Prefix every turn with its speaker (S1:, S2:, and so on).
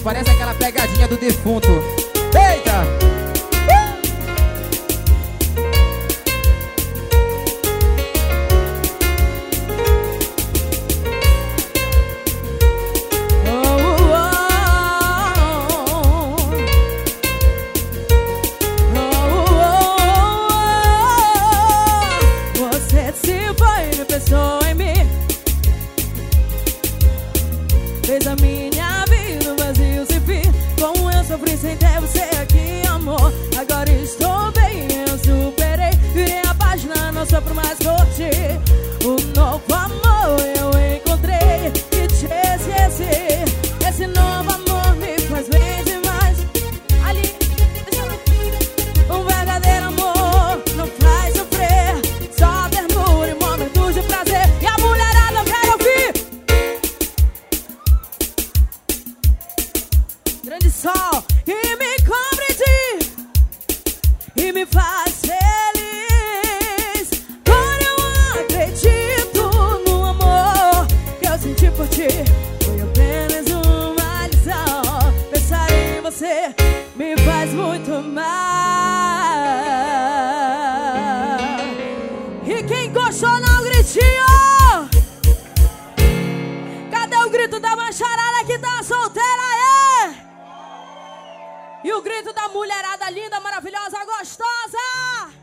S1: parece aquela pegadinha do defunto. Eita!
S2: Fez a minha vida um vazio sem fim. Como eu sofri sem ter você aqui, amor. Agora estou bem, eu superei. Virei a página, não sofro mais por ti. Um novo amor eu encontrei e te esqueci. Esse novo amor me faz bem demais. Ali, um verdadeiro amor não faz sofrer. Só ternura e momentos de prazer. E a mulherada quer ouvir. Grande sol e me cobre e me faz feliz. Agora eu acredito no amor que eu senti por ti. Foi apenas uma lição. Pensar em você me faz muito mal. E quem gostou não gritinho? Cadê o grito da macharada que tá solteira aí? E o grito da mulherada linda, maravilhosa, gostosa!